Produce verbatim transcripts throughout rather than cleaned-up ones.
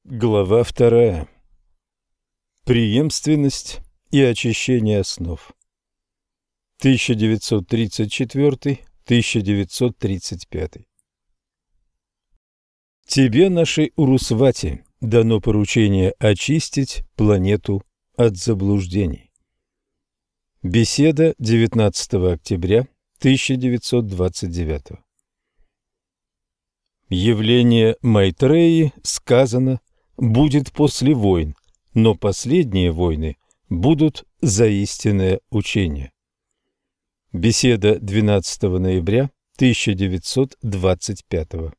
Глава вторая. Преемственность и очищение основ. тысяча девятьсот тридцать четвёртый — тысяча девятьсот тридцать пятый. Тебе, нашей Урусвати, дано поручение очистить планету от заблуждений. Беседа девятнадцатого октября тысяча девятьсот двадцать девятого. Явление Майтреи сказано будет после войн, но последние войны будут за истинное учение. Беседа двенадцатого ноября тысяча девятьсот двадцать пятого.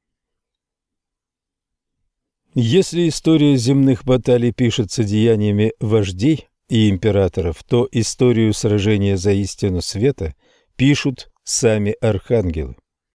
Если история земных баталий пишется деяниями вождей и императоров, то историю сражения за истину света пишут сами архангелы.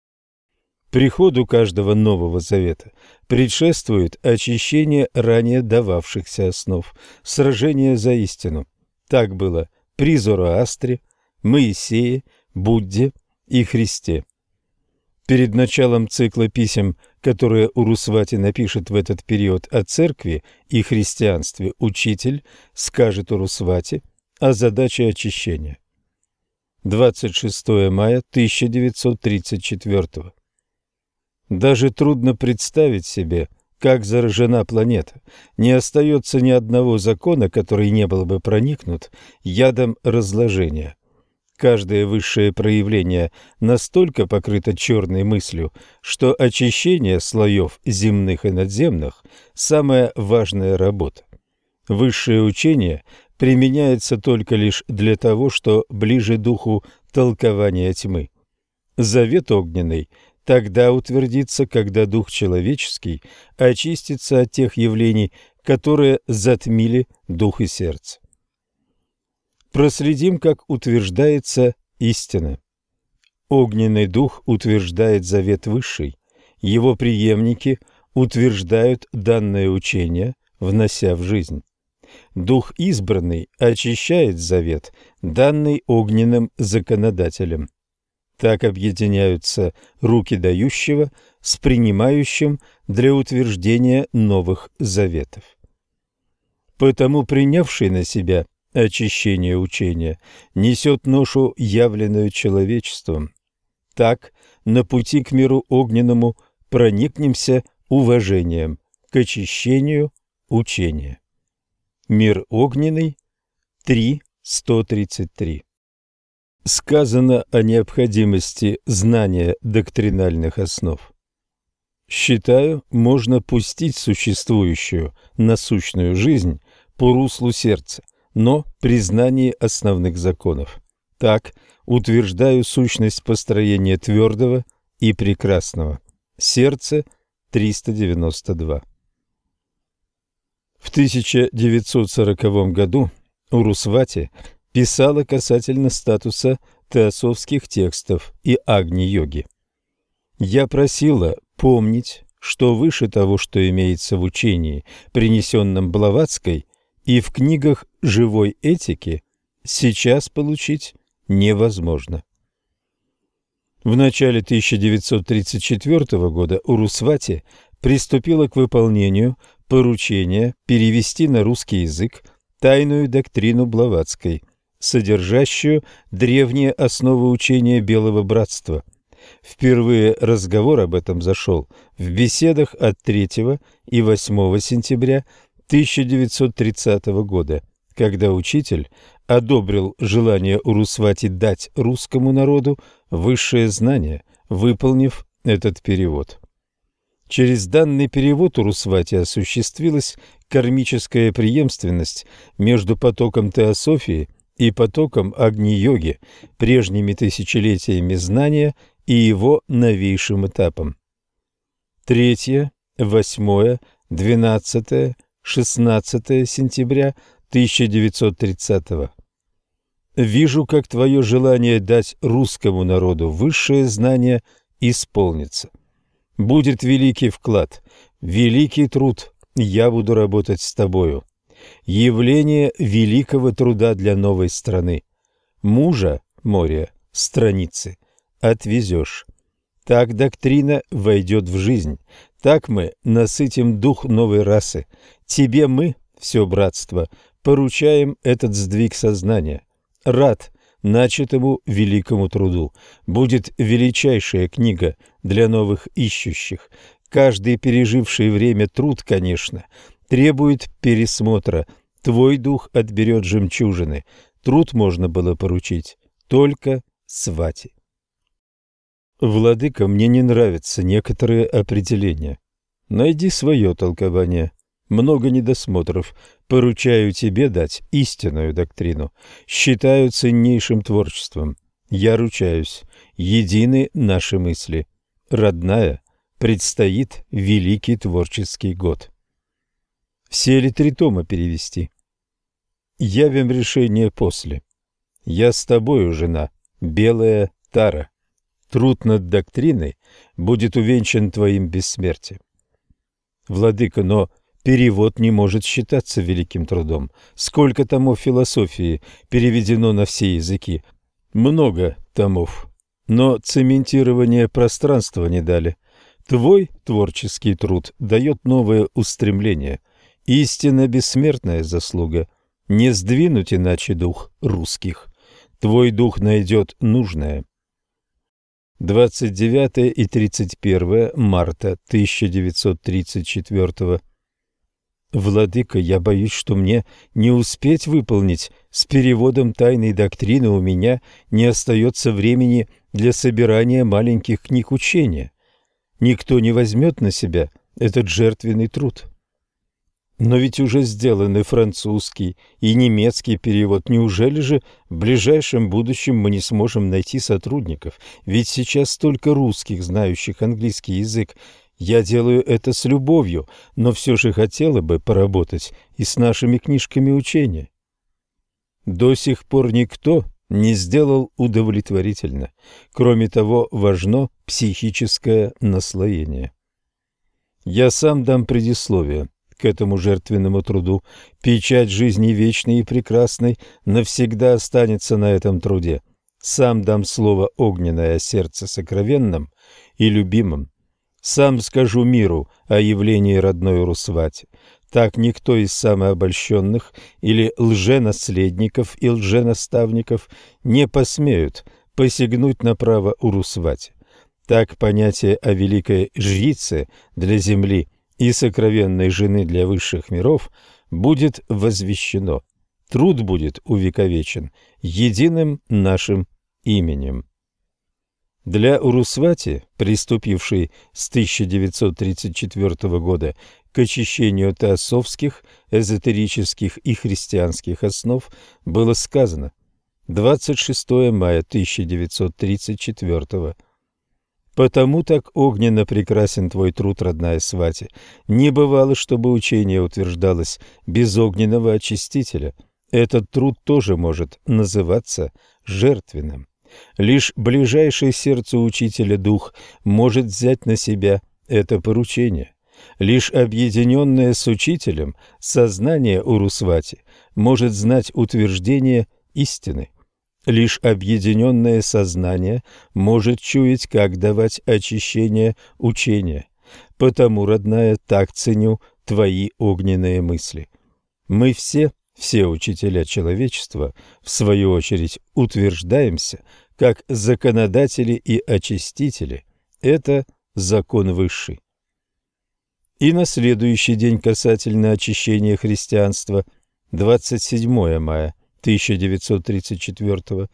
Приходу каждого Нового Завета предшествует очищение ранее дававшихся основ, сражение за истину. Так было при Зороастре, Моисее, Будде и Христе. Перед началом цикла писем, которые Урусвати напишет в этот период о церкви и христианстве, учитель скажет Урусвати о задаче очищения. двадцать шестого мая тысяча девятьсот тридцать четвёртого. Даже трудно представить себе, как заражена планета. Не остается ни одного закона, который не был бы проникнут ядом разложения. Каждое высшее проявление настолько покрыто черной мыслью, что очищение слоев земных и надземных – самая важная работа. Высшее учение применяется только лишь для того, что ближе духу толкования тьмы. Завет огненный тогда утвердится, когда дух человеческий очистится от тех явлений, которые затмили дух и сердце. Проследим, как утверждается истина. Огненный дух утверждает завет высший, его преемники утверждают данное учение, внося в жизнь. Дух избранный очищает завет, данный огненным законодателем. Так объединяются руки дающего с принимающим для утверждения новых заветов. Потому принявший на себя очищение учения несет ношу, явленную человечеством. Так на пути к миру огненному проникнемся уважением к очищению учения. Мир огненный, три сто тридцать три. Сказано о необходимости знания доктринальных основ. Считаю, можно пустить существующую насущную жизнь по руслу сердца, но при знании основных законов. Так утверждаю сущность построения твердого и прекрасного. Сердце триста девяносто два. В тысяча девятьсот сороковом году Урусвати писала касательно статуса теософских текстов и агни-йоги. «Я просила помнить, что выше того, что имеется в учении, принесенном Блаватской, и в книгах живой этики, сейчас получить невозможно». В начале тысяча девятьсот тридцать четвёртого года Урусвати приступила к выполнению поручения перевести на русский язык тайную доктрину Блаватской, содержащую древние основы учения Белого Братства. Впервые разговор об этом зашел в беседах от третьего и восьмого сентября тысяча девятьсот тридцатого года, когда учитель одобрил желание Урусвати дать русскому народу высшее знание, выполнив этот перевод. Через данный перевод Урусвати осуществилась кармическая преемственность между потоком теософии и потоком агни-йоги, прежними тысячелетиями знания и его новейшим этапом. третье, восьмое, двенадцатое, шестнадцатое сентября тысяча девятьсот тридцатого. Вижу, как твое желание дать русскому народу высшее знание исполнится. Будет великий вклад, великий труд, я буду работать с тобою. Явление великого труда для новой страны. Мужа, море, страницы, отвезешь. Так доктрина войдет в жизнь, Так мы насытим дух новой расы. Тебе мы, все братство, поручаем этот сдвиг сознания. Рад начатому великому труду. Будет величайшая книга для новых ищущих. Каждый переживший время труд, конечно, требует пересмотра. Твой дух отберет жемчужины. Труд можно было поручить только свате. Владыка, мне не нравятся некоторые определения. Найди свое толкование. Много недосмотров. Поручаю тебе дать истинную доктрину. Считаю ценнейшим творчеством. Я ручаюсь. Едины наши мысли. Родная, предстоит великий творческий год. Все ли три тома перевести? Явим решение после. Я с тобою, жена, белая Тара. Труд над доктриной будет увенчан твоим бессмертием. Владыка, но перевод не может считаться великим трудом. Сколько томов философии переведено на все языки? Много томов. Но цементирование пространства не дали. Твой творческий труд дает новое устремление. Истинно бессмертная заслуга. Не сдвинуть иначе дух русских. Твой дух найдет нужное. двадцать девятое и тридцать первое марта тысяча девятьсот тридцать четвёртого. Владыка, я боюсь, что мне не успеть выполнить. С переводом тайной доктрины у меня не остается времени для собирания маленьких книг учения. Никто не возьмет на себя этот жертвенный труд. Но ведь уже сделаны французский и немецкий перевод. Неужели же в ближайшем будущем мы не сможем найти сотрудников? Ведь сейчас столько русских, знающих английский язык. Я делаю это с любовью, но все же хотела бы поработать и с нашими книжками учения. До сих пор никто не сделал удовлетворительно. Кроме того, важно психическое наслоение. Я сам дам предисловие к этому жертвенному труду. Печать жизни вечной и прекрасной навсегда останется на этом труде. Сам дам слово огненное о сердце сокровенном и любимом. Сам скажу миру о явлении родной Урусвати. Так никто из самообольщенных или лженаследников и лженаставников не посмеют посягнуть на право Урусвати. Так понятие о великой жрице для земли и сокровенной жены для высших миров будет возвещено. Труд будет увековечен единым нашим именем. Для Урусвати, приступившей с тысяча девятьсот тридцать четвёртого года к очищению теософских, эзотерических и христианских основ, было сказано двадцать шестого мая тысяча девятьсот тридцать четвёртого. «Потому так огненно прекрасен твой труд, родная Свати. Не бывало, чтобы учение утверждалось без огненного очистителя. Этот труд тоже может называться жертвенным. Лишь ближайший сердцу учителя дух может взять на себя это поручение. Лишь объединенное с учителем сознание Урусвати может знать утверждение истины. Лишь объединенное сознание может чуять, как давать очищение учения. Потому, родная, так ценю твои огненные мысли. Мы все, все учителя человечества, в свою очередь, утверждаемся, как законодатели и очистители. Это закон высший. И на следующий день касательно очищения христианства, двадцать седьмого мая тысяча девятьсот тридцать четвёртого.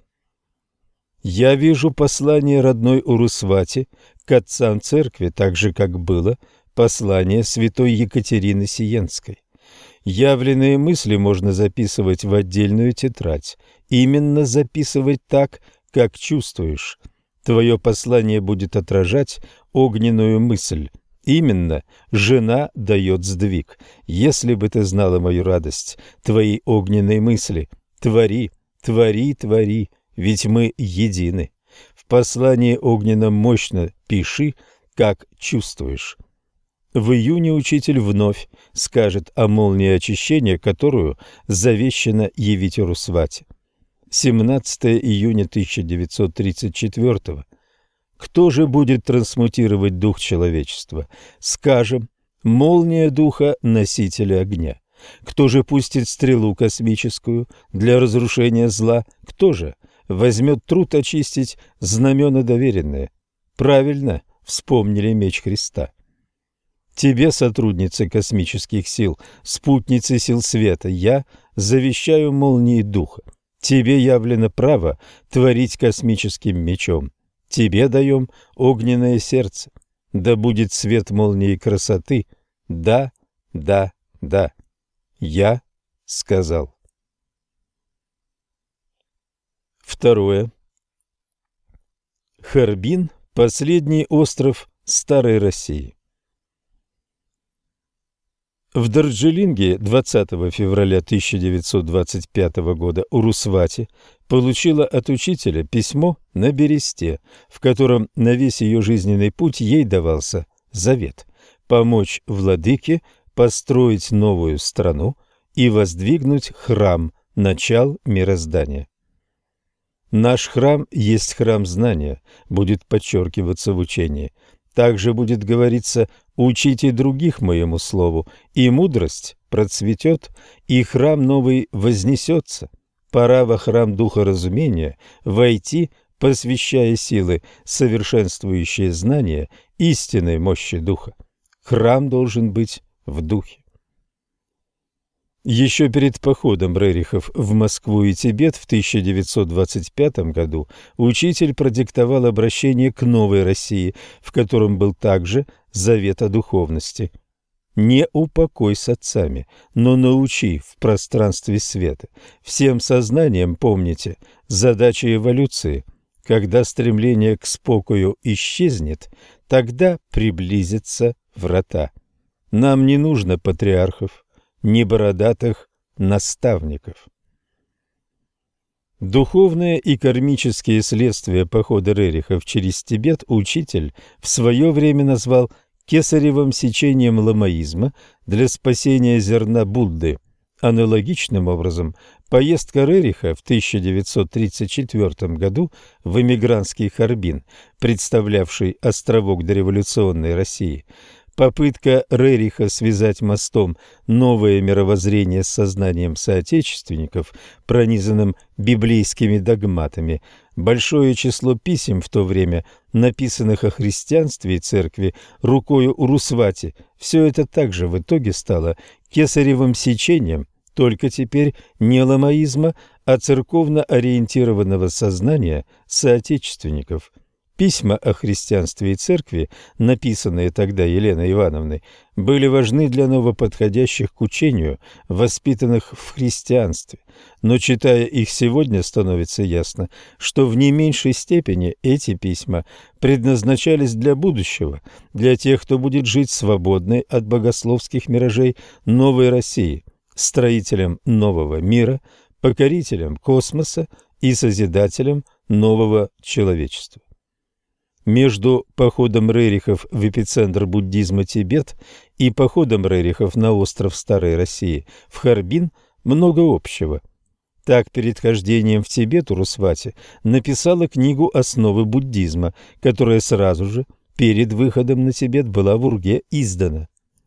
Я вижу послание родной Урусвати к отцам церкви, так же, как было послание святой Екатерины Сиенской. Явленные мысли можно записывать в отдельную тетрадь, именно записывать так, как чувствуешь. Твое послание будет отражать огненную мысль. Именно жена дает сдвиг. Если бы ты знала мою радость, твои огненные мысли, твори, твори, твори, ведь мы едины. В послании огненном мощно пиши, как чувствуешь. В июне учитель вновь скажет о молнии очищения, которую завещано явить Урусвати. семнадцатого июня тысяча девятьсот тридцать четвёртого. Кто же будет трансмутировать дух человечества? Скажем, молния духа носителя огня. Кто же пустит стрелу космическую для разрушения зла? Кто же возьмет труд очистить знамена доверенные? Правильно вспомнили меч Христа. Тебе, сотрудница космических сил, спутницы сил света, я завещаю молнии духа. Тебе явлено право творить космическим мечом. Тебе даем огненное сердце. Да будет свет молнии красоты. Да, да, да. Я сказал. Второе. Харбин – последний остров Старой России. В Дарджилинге двадцатого февраля тысяча девятьсот двадцать пятого года Урусвати получила от учителя письмо на бересте, в котором на весь ее жизненный путь ей давался завет – помочь владыке построить новую страну и воздвигнуть храм, начал мироздания. Наш храм есть храм знания, будет подчеркиваться в учении. Также будет говориться: учите других моему слову, и мудрость процветет, и храм новый вознесется. Пора во храм духа разумения войти, посвящая силы, совершенствующие знания истинной мощи духа. Храм должен быть в духе. Еще перед походом Рерихов в Москву и Тибет в тысяча девятьсот двадцать пятом году учитель продиктовал обращение к новой России, в котором был также завет о духовности. «Не упокой с отцами, но научи в пространстве света. Всем сознанием помните задачи эволюции. Когда стремление к спокою исчезнет, тогда приблизятся врата. Нам не нужно патриархов, ни бородатых наставников». Духовные и кармические следствия похода Рерихов через Тибет учитель в свое время назвал кесаревым сечением ламаизма для спасения зерна Будды. Аналогичным образом, поездка Рериха в тысяча девятьсот тридцать четвёртом году в эмигрантский Харбин, представлявший островок дореволюционной России, попытка Рериха связать мостом новое мировоззрение с сознанием соотечественников, пронизанным библейскими догматами, большое число писем в то время, написанных о христианстве и церкви рукою Урусвати, все это также в итоге стало кесаревым сечением, только теперь не ламаизма, а церковно-ориентированного сознания соотечественников. Письма о христианстве и церкви, написанные тогда Еленой Ивановной, были важны для новоподходящих к учению, воспитанных в христианстве. Но, читая их сегодня, становится ясно, что в не меньшей степени эти письма предназначались для будущего, для тех, кто будет жить свободной от богословских миражей новой России, строителем нового мира, покорителем космоса и созидателем нового человечества. Между походом Рерихов в эпицентр буддизма Тибет и походом Рерихов на остров Старой России в Харбин много общего. Так, перед хождением в Тибет Урусвати написала книгу «Основы буддизма», которая сразу же перед выходом на Тибет была в Урге издана.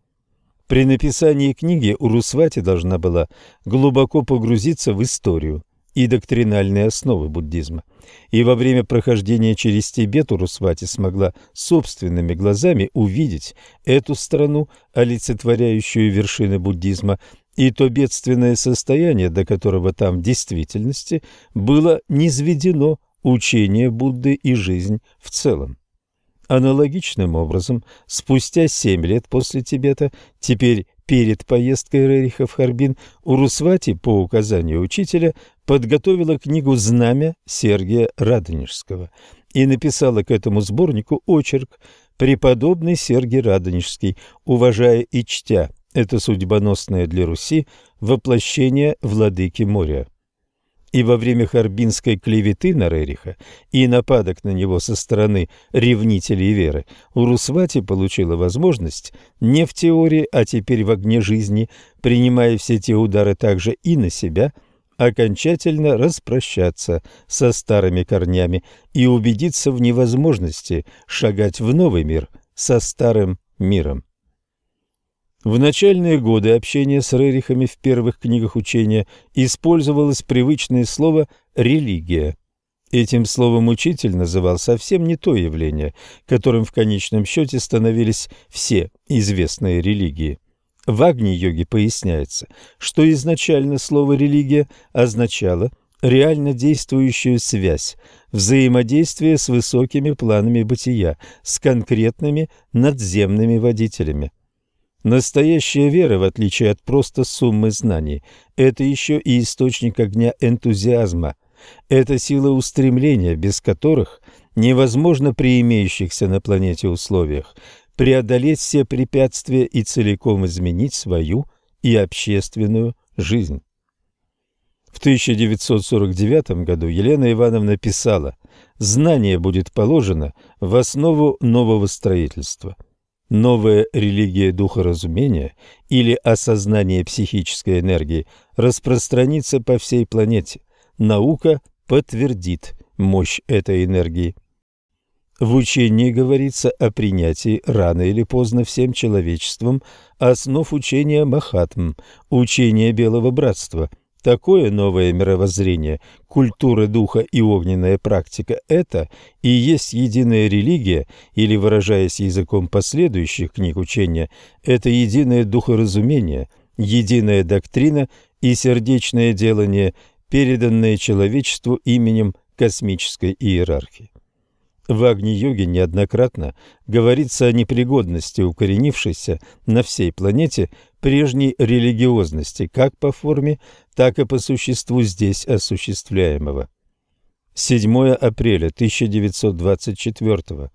При написании книги Урусвати должна была глубоко погрузиться в историю и доктринальные основы буддизма. И во время прохождения через Тибет Урусвати смогла собственными глазами увидеть эту страну, олицетворяющую вершины буддизма, и то бедственное состояние, до которого там в действительности было низведено учение Будды и жизнь в целом. Аналогичным образом, спустя семь лет после Тибета, теперь перед поездкой Рериха в Харбин, Урусвати по указанию учителя подготовила книгу «Знамя» Сергия Радонежского и написала к этому сборнику очерк «Преподобный Сергий Радонежский, уважая и чтя это судьбоносное для Руси воплощение владыки моря». И во время харбинской клеветы на Рериха и нападок на него со стороны ревнителей веры Урусвати получила возможность не в теории, а теперь в огне жизни, принимая все те удары также и на себя, окончательно распрощаться со старыми корнями и убедиться в невозможности шагать в новый мир со старым миром. В начальные годы общения с рерихами в первых книгах учения использовалось привычное слово «религия». Этим словом учитель называл совсем не то явление, которым в конечном счете становились все известные религии. В Агни-йоге поясняется, что изначально слово «религия» означало реально действующую связь, взаимодействие с высокими планами бытия, с конкретными надземными водителями. Настоящая вера, в отличие от просто суммы знаний, это еще и источник огня энтузиазма. Это сила устремления, без которых невозможно при имеющихся на планете условиях преодолеть все препятствия и целиком изменить свою и общественную жизнь. В тысяча девятьсот сорок девятом году Елена Ивановна писала: «Знание будет положено в основу нового строительства. Новая религия духоразумения или осознание психической энергии распространится по всей планете. Наука подтвердит мощь этой энергии». В учении говорится о принятии рано или поздно всем человечеством основ учения Махатм, учения Белого Братства. Такое новое мировоззрение, культура духа и огненная практика – это и есть единая религия, или, выражаясь языком последующих книг учения, это единое духоразумение, единая доктрина и сердечное делание, переданное человечеству именем космической иерархии. В Агни-йоге неоднократно говорится о непригодности укоренившейся на всей планете прежней религиозности, как по форме, так и по существу здесь осуществляемого. седьмое апреля тысяча девятьсот двадцать четвёртого.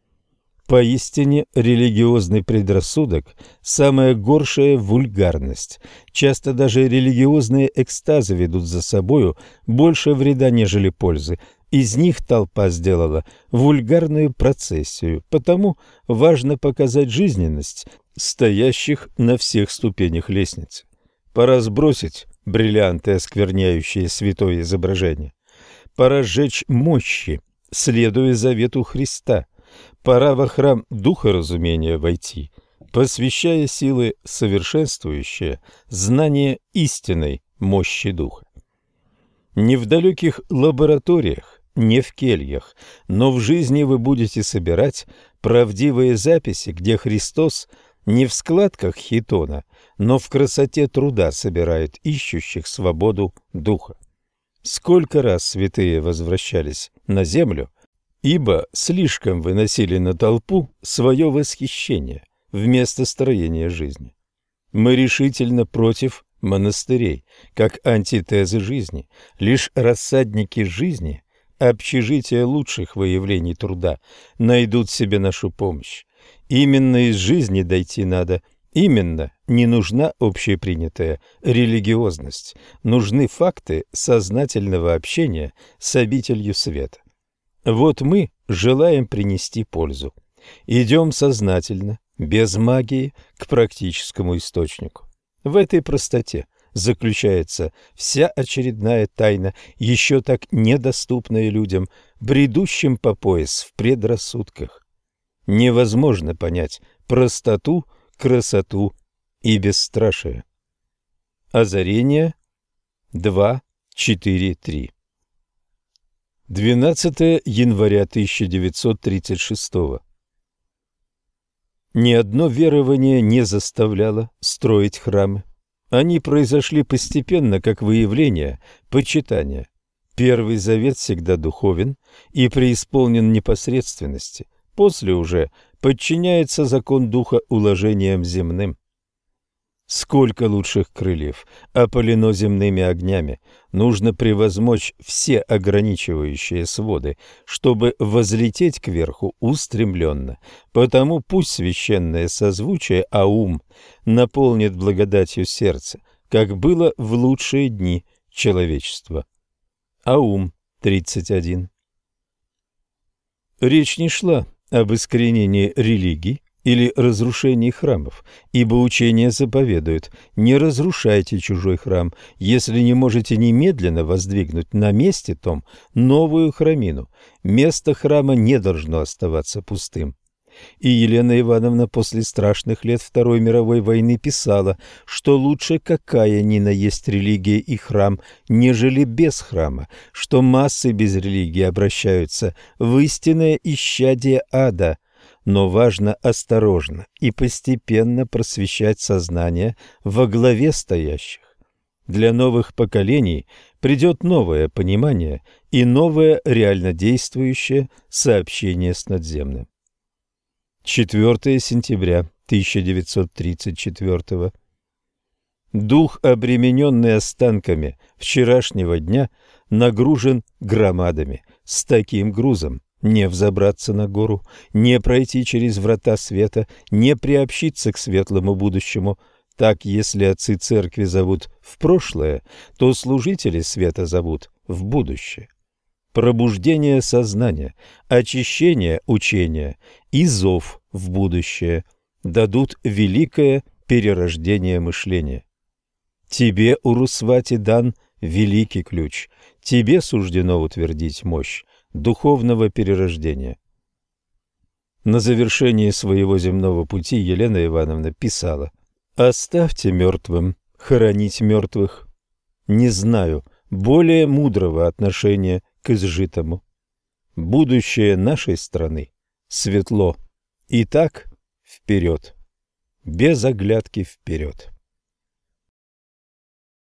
Поистине религиозный предрассудок – самая горшая вульгарность. Часто даже религиозные экстазы ведут за собою больше вреда, нежели пользы. Из них толпа сделала вульгарную процессию, потому важно показать жизненность стоящих на всех ступенях лестницы. Пора сбросить бриллианты, оскверняющие святое изображение. Пора сжечь мощи, следуя завету Христа. Пора во храм духоразумения войти, посвящая силы совершенствующие знание истинной мощи духа. Не в далеких лабораториях, не в кельях, но в жизни вы будете собирать правдивые записи, где Христос не в складках хитона, но в красоте труда собирает ищущих свободу духа. Сколько раз святые возвращались на землю, ибо слишком выносили на толпу свое восхищение вместо строения жизни. Мы решительно против монастырей, как антитезы жизни, лишь рассадники жизни, общежития лучших выявлений труда, найдут себе нашу помощь. Именно из жизни дойти надо, именно не нужна общепринятая религиозность, нужны факты сознательного общения с обителью света. Вот мы желаем принести пользу. Идем сознательно, без магии, к практическому источнику. В этой простоте заключается вся очередная тайна, еще так недоступная людям, бредущим по пояс в предрассудках. Невозможно понять простоту, красоту и бесстрашие. Озарение два, четыре, три. двенадцатое января тысяча девятьсот тридцать шестого. Ни одно верование не заставляло строить храмы. Они произошли постепенно, как выявление почитания. Первый завет всегда духовен и преисполнен непосредственности, после уже подчиняется закон духа уложениям земным. Сколько лучших крыльев опалено земными огнями, нужно превозмочь все ограничивающие своды, чтобы возлететь кверху устремленно. Потому пусть священное созвучие Аум наполнит благодатью сердце, как было в лучшие дни человечества. Аум тридцать один. Речь не шла об искоренении религий, или разрушении храмов, ибо учение заповедует: не разрушайте чужой храм, если не можете немедленно воздвигнуть на месте том новую храмину. Место храма не должно оставаться пустым. И Елена Ивановна после страшных лет Второй мировой войны писала, что лучше какая ни на есть религия и храм, нежели без храма, что массы без религии обращаются в истинное исчадие ада. Но важно осторожно и постепенно просвещать сознание во главе стоящих. Для новых поколений придет новое понимание и новое реально действующее сообщение с надземным. четвёртого сентября тысяча девятьсот тридцать четвёртого. Дух, обремененный останками вчерашнего дня, нагружен громадами. С таким грузом не взобраться на гору, не пройти через врата света, не приобщиться к светлому будущему. Так, если отцы церкви зовут в прошлое, то служители света зовут в будущее. Пробуждение сознания, очищение учения и зов в будущее дадут великое перерождение мышления. Тебе, Урусвати, дан великий ключ, тебе суждено утвердить мощь духовного перерождения. На завершении своего земного пути Елена Ивановна писала: «Оставьте мертвым хоронить мертвых. Не знаю более мудрого отношения к изжитому. Будущее нашей страны светло. Итак, вперед, без оглядки вперед».